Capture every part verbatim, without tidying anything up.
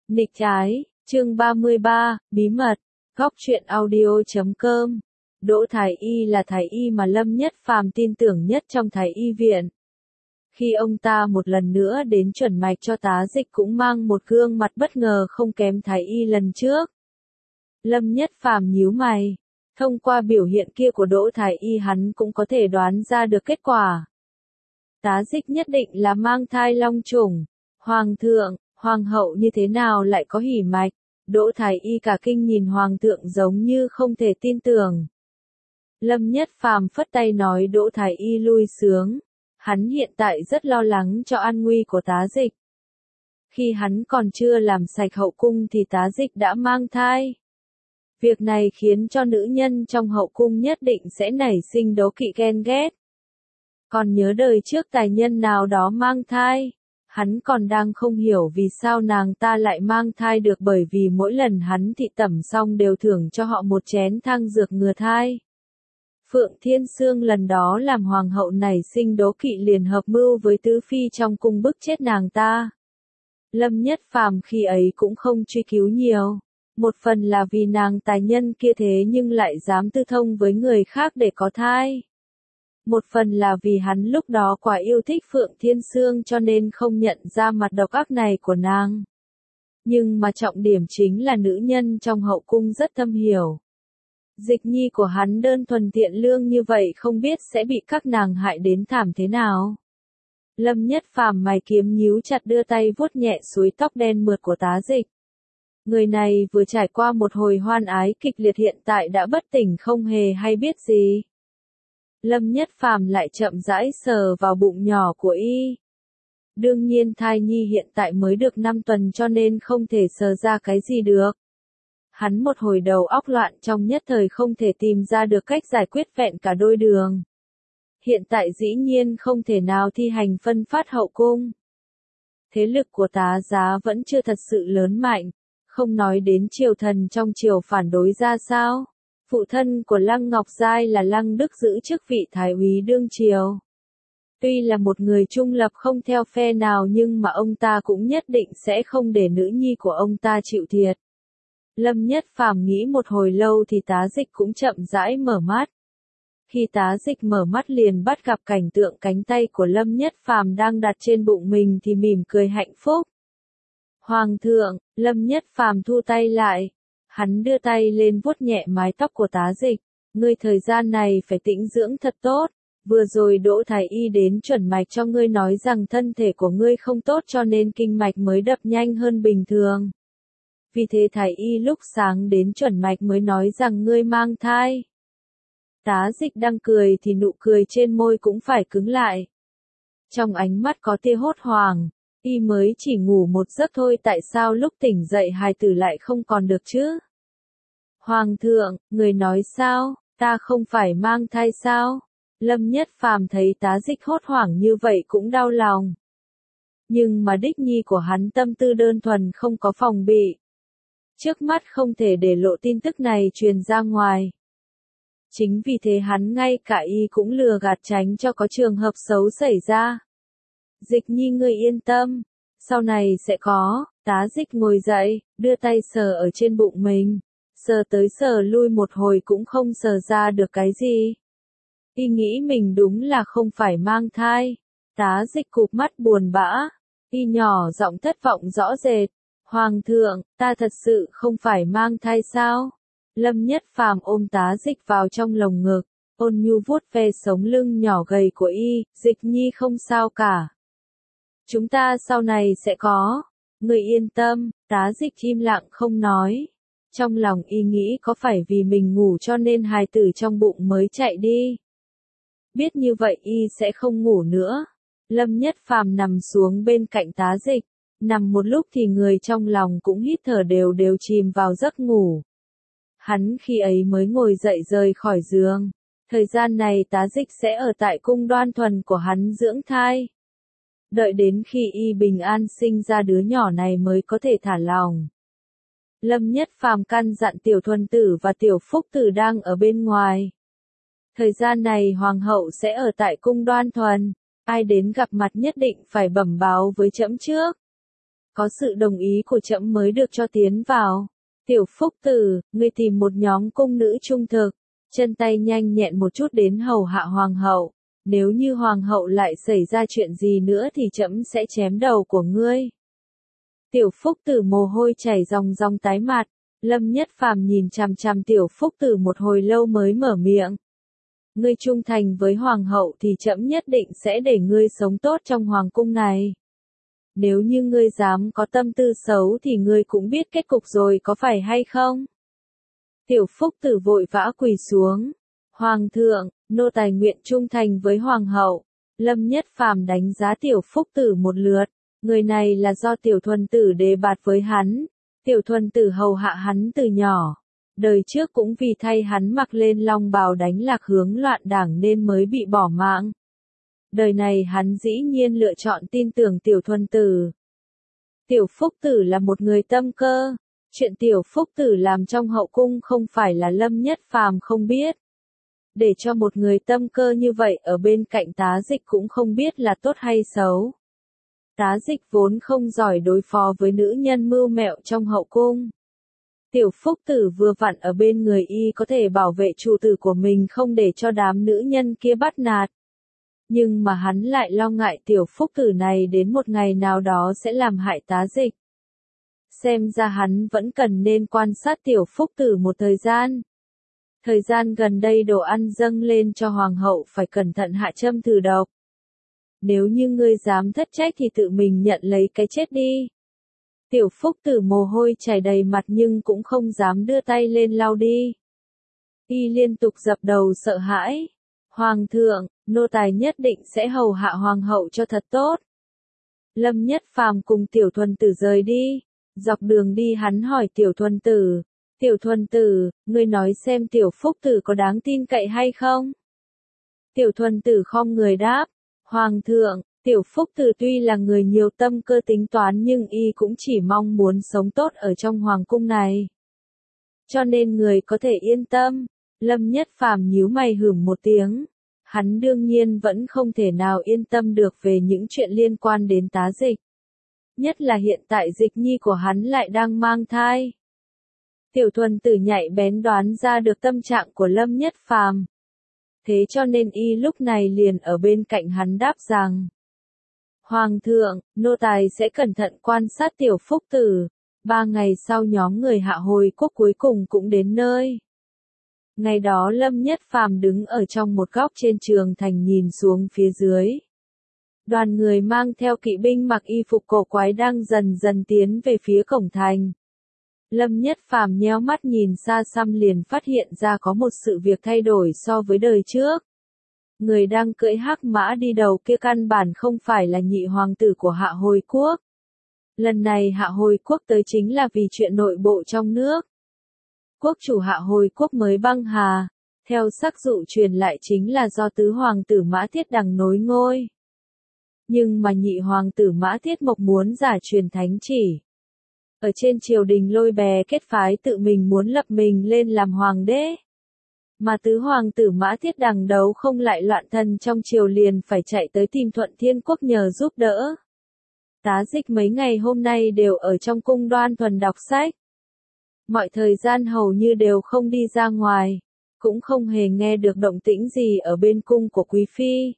Nghịch trái, chương ba mươi ba, bí mật, góc truyện audio chấm com. Đỗ Thái Y là thái y mà Lâm Nhất Phàm tin tưởng nhất trong thái y viện. Khi ông ta một lần nữa đến chuẩn mạch cho tá dịch cũng mang một gương mặt bất ngờ không kém thái y lần trước. Lâm Nhất Phàm nhíu mày. Thông qua biểu hiện kia của Đỗ Thái Y hắn cũng có thể đoán ra được kết quả. Tá dịch nhất định là mang thai long trùng. Hoàng thượng, hoàng hậu như thế nào lại có hỉ mạch? Đỗ Thái Y cả kinh nhìn hoàng thượng giống như không thể tin tưởng. Lâm Nhất Phàm phất tay nói Đỗ Thái Y lui sướng. Hắn hiện tại rất lo lắng cho an nguy của tá dịch. Khi hắn còn chưa làm sạch hậu cung thì tá dịch đã mang thai. Việc này khiến cho nữ nhân trong hậu cung nhất định sẽ nảy sinh đố kỵ ghen ghét. Còn nhớ đời trước tài nhân nào đó mang thai, hắn còn đang không hiểu vì sao nàng ta lại mang thai được, bởi vì mỗi lần hắn thị tẩm xong đều thưởng cho họ một chén thang dược ngừa thai. Phượng Thiên Sương lần đó làm hoàng hậu nảy sinh đố kỵ liền hợp mưu với tứ phi trong cung bức chết nàng ta. Lâm Nhất Phàm khi ấy cũng không truy cứu nhiều. Một phần là vì nàng tài nhân kia thế nhưng lại dám tư thông với người khác để có thai. Một phần là vì hắn lúc đó quá yêu thích Phượng Thiên Sương cho nên không nhận ra mặt độc ác này của nàng. Nhưng mà trọng điểm chính là nữ nhân trong hậu cung rất thâm hiểu. Dịch nhi của hắn đơn thuần thiện lương như vậy không biết sẽ bị các nàng hại đến thảm thế nào. Lâm Nhất Phàm mày kiếm nhíu chặt đưa tay vuốt nhẹ suối tóc đen mượt của tá dịch. Người này vừa trải qua một hồi hoan ái kịch liệt hiện tại đã bất tỉnh không hề hay biết gì. Lâm Nhất Phàm lại chậm rãi sờ vào bụng nhỏ của y. Đương nhiên thai nhi hiện tại mới được năm tuần cho nên không thể sờ ra cái gì được. Hắn một hồi đầu óc loạn trong nhất thời không thể tìm ra được cách giải quyết vẹn cả đôi đường. Hiện tại dĩ nhiên không thể nào thi hành phân phát hậu cung. Thế lực của tá giá vẫn chưa thật sự lớn mạnh. Không nói đến triều thần trong triều phản đối ra sao. Phụ thân của Lăng Ngọc Giai là Lăng Đức giữ chức vị thái úy đương triều. Tuy là một người trung lập không theo phe nào nhưng mà ông ta cũng nhất định sẽ không để nữ nhi của ông ta chịu thiệt. Lâm Nhất Phàm nghĩ một hồi lâu thì tá dịch cũng chậm rãi mở mắt. Khi tá dịch mở mắt liền bắt gặp cảnh tượng cánh tay của Lâm Nhất Phàm đang đặt trên bụng mình thì mỉm cười hạnh phúc. Hoàng thượng, Lâm Nhất Phàm thu tay lại. Hắn đưa tay lên vuốt nhẹ mái tóc của tá dịch. Ngươi thời gian này phải tĩnh dưỡng thật tốt. Vừa rồi Đỗ Thái Y đến chuẩn mạch cho ngươi nói rằng thân thể của ngươi không tốt cho nên kinh mạch mới đập nhanh hơn bình thường. Vì thế Thái Y lúc sáng đến chuẩn mạch mới nói rằng ngươi mang thai. Tá dịch đang cười thì nụ cười trên môi cũng phải cứng lại. Trong ánh mắt có tia hốt hoảng. Y mới chỉ ngủ một giấc thôi tại sao lúc tỉnh dậy hài tử lại không còn được chứ? Hoàng thượng, người nói sao, ta không phải mang thai sao? Lâm Nhất Phàm thấy tá dịch hốt hoảng như vậy cũng đau lòng. Nhưng mà đích nhi của hắn tâm tư đơn thuần không có phòng bị. Trước mắt không thể để lộ tin tức này truyền ra ngoài. Chính vì thế hắn ngay cả y cũng lừa gạt tránh cho có trường hợp xấu xảy ra. Dịch nhi ngươi yên tâm, sau này sẽ có. Tá dịch ngồi dậy, đưa tay sờ ở trên bụng mình, sờ tới sờ lui một hồi cũng không sờ ra được cái gì. Y nghĩ mình đúng là không phải mang thai. Tá dịch cụp mắt buồn bã, y nhỏ giọng thất vọng rõ rệt. Hoàng thượng, ta thật sự không phải mang thai sao? Lâm Nhất Phàm ôm tá dịch vào trong lồng ngực, ôn nhu vuốt ve sống lưng nhỏ gầy của y, dịch nhi không sao cả. Chúng ta sau này sẽ có. Người yên tâm, tá dịch im lặng không nói. Trong lòng y nghĩ có phải vì mình ngủ cho nên hài tử trong bụng mới chạy đi. Biết như vậy y sẽ không ngủ nữa. Lâm Nhất Phàm nằm xuống bên cạnh tá dịch. Nằm một lúc thì người trong lòng cũng hít thở đều đều chìm vào giấc ngủ. Hắn khi ấy mới ngồi dậy rời khỏi giường. Thời gian này tá dịch sẽ ở tại cung Đoan Thuần của hắn dưỡng thai. Đợi đến khi y bình an sinh ra đứa nhỏ này mới có thể thả lòng. Lâm Nhất Phàm căn dặn Tiểu Thuần Tử và Tiểu Phúc Tử đang ở bên ngoài. Thời gian này Hoàng hậu sẽ ở tại cung Đoan Thuần. Ai đến gặp mặt nhất định phải bẩm báo với trẫm trước. Có sự đồng ý của trẫm mới được cho tiến vào. Tiểu Phúc Tử, ngươi tìm một nhóm cung nữ trung thực, chân tay nhanh nhẹn một chút đến hầu hạ hoàng hậu. Nếu như hoàng hậu lại xảy ra chuyện gì nữa thì trẫm sẽ chém đầu của ngươi. Tiểu Phúc Tử mồ hôi chảy ròng ròng tái mặt. Lâm Nhất Phàm nhìn chằm chằm Tiểu Phúc Tử một hồi lâu mới mở miệng. Ngươi trung thành với hoàng hậu thì trẫm nhất định sẽ để ngươi sống tốt trong hoàng cung này. Nếu như ngươi dám có tâm tư xấu thì ngươi cũng biết kết cục rồi có phải hay không? Tiểu Phúc Tử vội vã quỳ xuống. Hoàng thượng, nô tài nguyện trung thành với hoàng hậu. Lâm Nhất Phàm đánh giá Tiểu Phúc Tử một lượt. Người này là do Tiểu Thuần Tử đề bạt với hắn. Tiểu Thuần Tử hầu hạ hắn từ nhỏ. Đời trước cũng vì thay hắn mặc lên long bào đánh lạc hướng loạn đảng nên mới bị bỏ mạng. Đời này hắn dĩ nhiên lựa chọn tin tưởng Tiểu Thuần Tử. Tiểu Phúc Tử là một người tâm cơ. Chuyện Tiểu Phúc Tử làm trong hậu cung không phải là Lâm Nhất Phàm không biết. Để cho một người tâm cơ như vậy ở bên cạnh Tá Dịch cũng không biết là tốt hay xấu. Tá Dịch vốn không giỏi đối phó với nữ nhân mưu mẹo trong hậu cung. Tiểu Phúc Tử vừa vặn ở bên người y có thể bảo vệ chủ tử của mình không để cho đám nữ nhân kia bắt nạt. Nhưng mà hắn lại lo ngại Tiểu Phúc Tử này đến một ngày nào đó sẽ làm hại Tá Dịch. Xem ra hắn vẫn cần nên quan sát Tiểu Phúc Tử một thời gian. Thời gian gần đây đồ ăn dâng lên cho hoàng hậu phải cẩn thận hạ châm thử độc. Nếu như ngươi dám thất trách thì tự mình nhận lấy cái chết đi. Tiểu Phúc Tử mồ hôi chảy đầy mặt nhưng cũng không dám đưa tay lên lau đi. Y liên tục dập đầu sợ hãi. Hoàng thượng, nô tài nhất định sẽ hầu hạ hoàng hậu cho thật tốt. Lâm Nhất Phàm cùng Tiểu Thuần Tử rời đi. Dọc đường đi hắn hỏi Tiểu Thuần Tử. Tiểu Thuần Tử, ngươi nói xem Tiểu Phúc Tử có đáng tin cậy hay không? Tiểu Thuần Tử khom người đáp. Hoàng thượng, Tiểu Phúc Tử tuy là người nhiều tâm cơ tính toán nhưng y cũng chỉ mong muốn sống tốt ở trong hoàng cung này. Cho nên người có thể yên tâm. Lâm Nhất Phàm nhíu mày hửm một tiếng. Hắn đương nhiên vẫn không thể nào yên tâm được về những chuyện liên quan đến Tá Dịch. Nhất là hiện tại Dịch nhi của hắn lại đang mang thai. Tiểu Thuần Tử nhạy bén đoán ra được tâm trạng của Lâm Nhất Phàm. Thế cho nên y lúc này liền ở bên cạnh hắn đáp rằng. Hoàng thượng, nô tài sẽ cẩn thận quan sát Tiểu Phúc Tử. Ba ngày sau nhóm người Hạ Hồi Quốc cuối cùng cũng đến nơi. Ngày đó Lâm Nhất Phàm đứng ở trong một góc trên trường thành nhìn xuống phía dưới. Đoàn người mang theo kỵ binh mặc y phục cổ quái đang dần dần tiến về phía cổng thành. Lâm Nhất Phàm nhéo mắt nhìn xa xăm liền phát hiện ra có một sự việc thay đổi so với đời trước. Người đang cưỡi hắc mã đi đầu kia căn bản không phải là nhị hoàng tử của Hạ Hồi Quốc. Lần này Hạ Hồi Quốc tới chính là vì chuyện nội bộ trong nước. Quốc chủ Hạ Hồi Quốc mới băng hà, theo sắc dụ truyền lại chính là do tứ hoàng tử Mã Thiết Đằng nối ngôi. Nhưng mà nhị hoàng tử Mã Thiết Mộc muốn giả truyền thánh chỉ. Ở trên triều đình lôi bè kết phái tự mình muốn lập mình lên làm hoàng đế. Mà tứ hoàng tử Mã Thiết Đằng đấu không lại loạn thần trong triều liền phải chạy tới tìm Thuận Thiên Quốc nhờ giúp đỡ. Tá Dịch mấy ngày hôm nay đều ở trong cung Đoan Thuần đọc sách. Mọi thời gian hầu như đều không đi ra ngoài, cũng không hề nghe được động tĩnh gì ở bên cung của Quý Phi.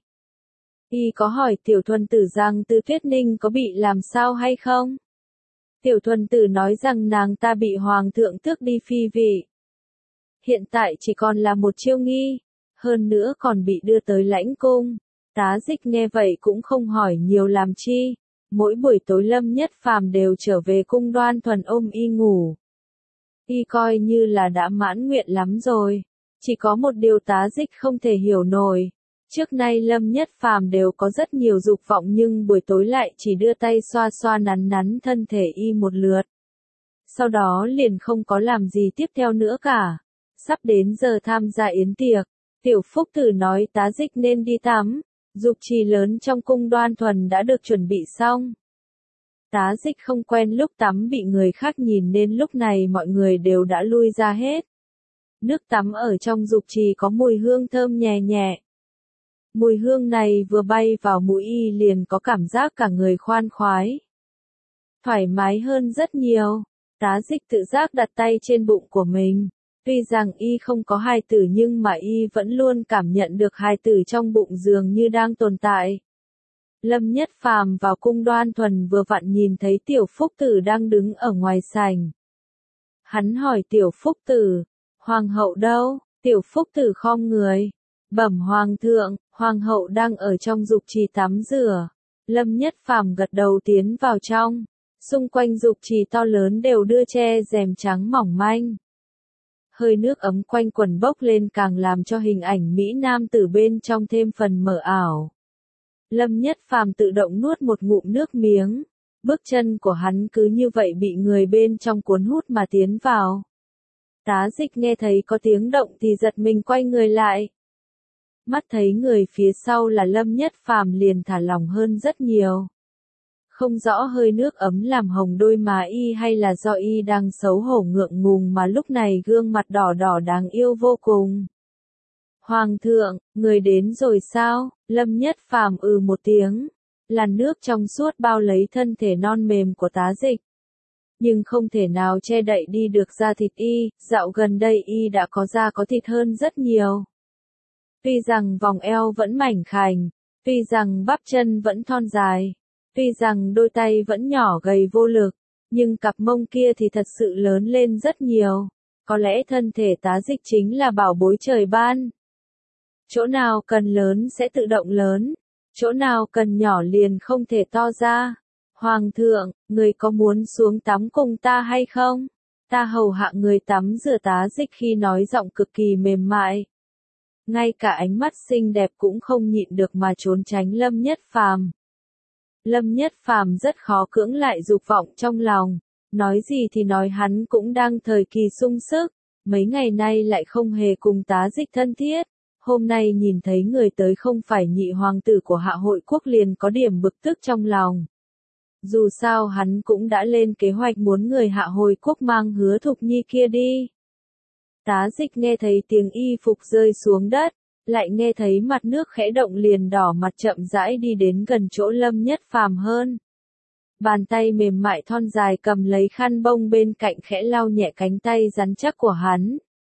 Y có hỏi Tiểu Thuần Tử rằng Từ Tuyết Ninh có bị làm sao hay không? Tiểu Thuần Tử nói rằng nàng ta bị hoàng thượng tước đi phi vị. Hiện tại chỉ còn là một chiêu nghi, hơn nữa còn bị đưa tới lãnh cung. Tá Dịch nghe vậy cũng không hỏi nhiều làm chi. Mỗi buổi tối Lâm Nhất Phàm đều trở về cung Đoan Thuần ôm y ngủ. Y coi như là đã mãn nguyện lắm rồi. Chỉ có một điều Tá Dịch không thể hiểu nổi. Trước nay Lâm Nhất Phàm đều có rất nhiều dục vọng nhưng buổi tối lại chỉ đưa tay xoa xoa nắn nắn thân thể y một lượt. Sau đó liền không có làm gì tiếp theo nữa cả. Sắp đến giờ tham gia yến tiệc, Tiểu Phúc Tử nói Tá Dịch nên đi tắm. Dục trì lớn trong cung Đoan Thuần đã được chuẩn bị xong. Tá Dịch không quen lúc tắm bị người khác nhìn nên lúc này mọi người đều đã lui ra hết. Nước tắm ở trong dục trì có mùi hương thơm nhẹ nhẹ. Mùi hương này vừa bay vào mũi y liền có cảm giác cả người khoan khoái. thoải mái hơn rất nhiều. Tá Dịch tự giác đặt tay trên bụng của mình. Tuy rằng y không có hài tử nhưng mà y vẫn luôn cảm nhận được hài tử trong bụng dường như đang tồn tại. Lâm Nhất Phàm vào cung Đoan Thuần vừa vặn nhìn thấy Tiểu Phúc Tử đang đứng ở ngoài sảnh. Hắn hỏi Tiểu Phúc Tử, Hoàng hậu đâu? Tiểu Phúc Tử khom người. Bẩm Hoàng thượng, Hoàng hậu đang ở trong dục trì tắm rửa. Lâm Nhất Phàm gật đầu tiến vào trong. Xung quanh dục trì to lớn đều đưa che rèm trắng mỏng manh. Hơi nước ấm quanh quần bốc lên càng làm cho hình ảnh Mỹ Nam tử bên trong thêm phần mờ ảo. Lâm Nhất Phàm tự động nuốt một ngụm nước miếng. Bước chân của hắn cứ như vậy bị người bên trong cuốn hút mà tiến vào. Tá Dịch nghe thấy có tiếng động thì giật mình quay người lại. Mắt thấy người phía sau là Lâm Nhất Phàm liền thả lỏng hơn rất nhiều. Không rõ hơi nước ấm làm hồng đôi má y hay là do y đang xấu hổ ngượng ngùng mà lúc này gương mặt đỏ đỏ đáng yêu vô cùng. Hoàng thượng, người đến rồi sao? Lâm Nhất Phàm ừ một tiếng. Làn nước trong suốt bao lấy thân thể non mềm của Tá Dịch. Nhưng không thể nào che đậy đi được da thịt y, dạo gần đây y đã có da có thịt hơn rất nhiều. Tuy rằng vòng eo vẫn mảnh khảnh, tuy rằng bắp chân vẫn thon dài, tuy rằng đôi tay vẫn nhỏ gầy vô lực, nhưng cặp mông kia thì thật sự lớn lên rất nhiều. Có lẽ thân thể Tá Dịch chính là bảo bối trời ban. Chỗ nào cần lớn sẽ tự động lớn, chỗ nào cần nhỏ liền không thể to ra. Hoàng thượng, người có muốn xuống tắm cùng ta hay không? Ta hầu hạ người tắm rửa. Tá Dịch khi nói giọng cực kỳ mềm mại. Ngay cả ánh mắt xinh đẹp cũng không nhịn được mà trốn tránh Lâm Nhất Phàm. Lâm Nhất Phàm rất khó cưỡng lại dục vọng trong lòng, nói gì thì nói hắn cũng đang thời kỳ sung sức, mấy ngày nay lại không hề cùng Tá Dịch thân thiết, hôm nay nhìn thấy người tới không phải nhị hoàng tử của Hạ Hội Quốc liền có điểm bực tức trong lòng. Dù sao hắn cũng đã lên kế hoạch muốn người Hạ Hồi Quốc mang Hứa Thục Nhi kia đi. Tá Dịch nghe thấy tiếng y phục rơi xuống đất, lại nghe thấy mặt nước khẽ động liền đỏ mặt chậm rãi đi đến gần chỗ Lâm Nhất Phàm hơn. Bàn tay mềm mại thon dài cầm lấy khăn bông bên cạnh khẽ lau nhẹ cánh tay rắn chắc của hắn.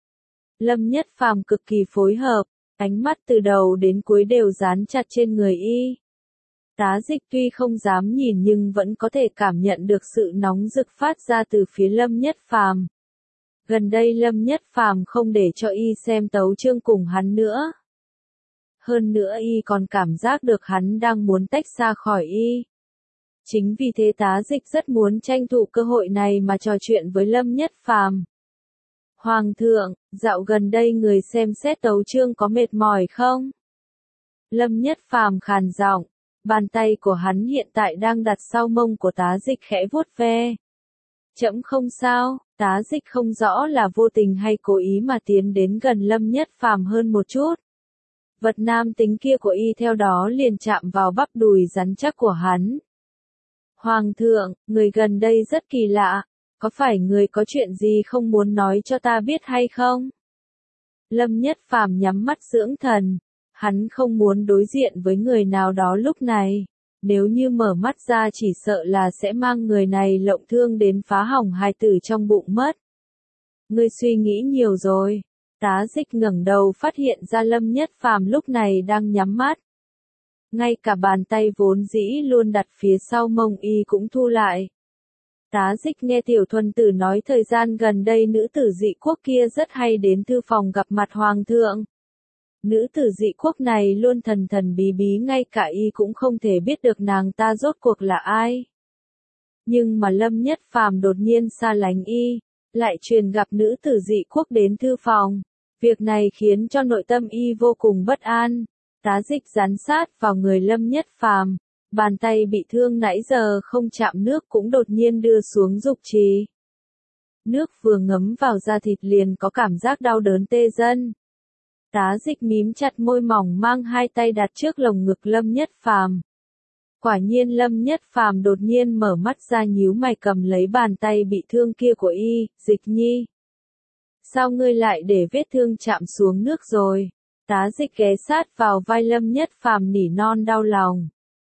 Lâm Nhất Phàm cực kỳ phối hợp, ánh mắt từ đầu đến cuối đều dán chặt trên người y. Tá Dịch tuy không dám nhìn nhưng vẫn có thể cảm nhận được sự nóng rực phát ra từ phía Lâm Nhất Phàm. Gần đây Lâm Nhất Phàm không để cho y xem tấu chương cùng hắn nữa. Hơn nữa y còn cảm giác được hắn đang muốn tách xa khỏi y. Chính vì thế Tá Dịch rất muốn tranh thủ cơ hội này mà trò chuyện với Lâm Nhất Phàm. Hoàng thượng, dạo gần đây người xem xét tấu chương có mệt mỏi không? Lâm Nhất Phàm khàn giọng, bàn tay của hắn hiện tại đang đặt sau mông của Tá Dịch khẽ vuốt ve. Trẫm không sao. Tá Dịch không rõ là vô tình hay cố ý mà tiến đến gần Lâm Nhất Phàm hơn một chút. Vật nam tính kia của y theo đó liền chạm vào bắp đùi rắn chắc của hắn. Hoàng thượng, người gần đây rất kỳ lạ, có phải người có chuyện gì không muốn nói cho ta biết hay không? Lâm Nhất Phàm nhắm mắt dưỡng thần, hắn không muốn đối diện với người nào đó lúc này. Nếu như mở mắt ra chỉ sợ là sẽ mang người này lộng thương đến phá hỏng hài tử trong bụng mất. Ngươi suy nghĩ nhiều rồi. Tá Dịch ngẩng đầu phát hiện ra Lâm Nhất Phàm lúc này đang nhắm mắt. Ngay cả bàn tay vốn dĩ luôn đặt phía sau mông y cũng thu lại. Tá Dịch nghe Tiểu Thuần Tử nói thời gian gần đây nữ tử dị quốc kia rất hay đến thư phòng gặp mặt hoàng thượng. Nữ tử dị quốc này luôn thần thần bí bí ngay cả y cũng không thể biết được nàng ta rốt cuộc là ai. Nhưng mà Lâm Nhất Phàm đột nhiên xa lánh y, lại truyền gặp nữ tử dị quốc đến thư phòng. Việc này khiến cho nội tâm y vô cùng bất an. Tá Dịch dán sát vào người Lâm Nhất Phàm, bàn tay bị thương nãy giờ không chạm nước cũng đột nhiên đưa xuống dục trì. Nước vừa ngấm vào da thịt liền có cảm giác đau đớn tê dần. Tá Dịch mím chặt môi mỏng mang hai tay đặt trước lồng ngực Lâm Nhất Phàm. Quả nhiên Lâm Nhất Phàm đột nhiên mở mắt ra nhíu mày cầm lấy bàn tay bị thương kia của y, Dịch Nhi. Sao ngươi lại để vết thương chạm xuống nước rồi? Tá Dịch ghé sát vào vai Lâm Nhất Phàm nỉ non đau lòng.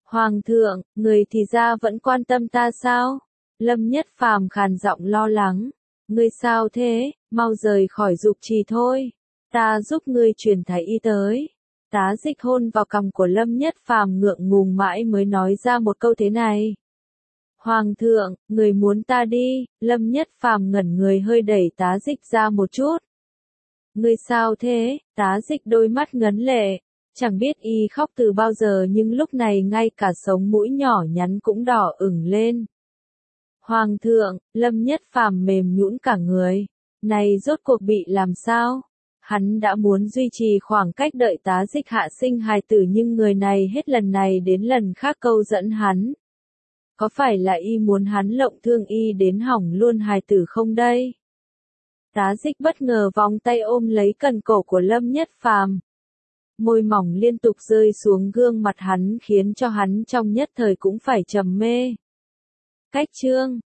Hoàng thượng, người thì ra vẫn quan tâm ta sao? Lâm Nhất Phàm khàn giọng lo lắng. Ngươi sao thế, mau rời khỏi dục trì thôi. Ta giúp ngươi truyền thái y tới. Tá Dịch hôn vào cằm của Lâm Nhất Phàm ngượng ngùng mãi mới nói ra một câu thế này. Hoàng thượng, người muốn ta đi, Lâm Nhất Phàm ngẩn người hơi đẩy Tá Dịch ra một chút. Ngươi sao thế, Tá Dịch đôi mắt ngấn lệ. Chẳng biết y khóc từ bao giờ nhưng lúc này ngay cả sống mũi nhỏ nhắn cũng đỏ ửng lên. Hoàng thượng, Lâm Nhất Phàm mềm nhũn cả người. Này rốt cuộc bị làm sao? Hắn đã muốn duy trì khoảng cách đợi Tá Dịch hạ sinh hài tử nhưng người này hết lần này đến lần khác câu dẫn hắn. Có phải là y muốn hắn lộng thương y đến hỏng luôn hài tử không đây? Tá Dịch bất ngờ vòng tay ôm lấy cần cổ của Lâm Nhất Phàm. Môi mỏng liên tục rơi xuống gương mặt hắn khiến cho hắn trong nhất thời cũng phải trầm mê. Cách chương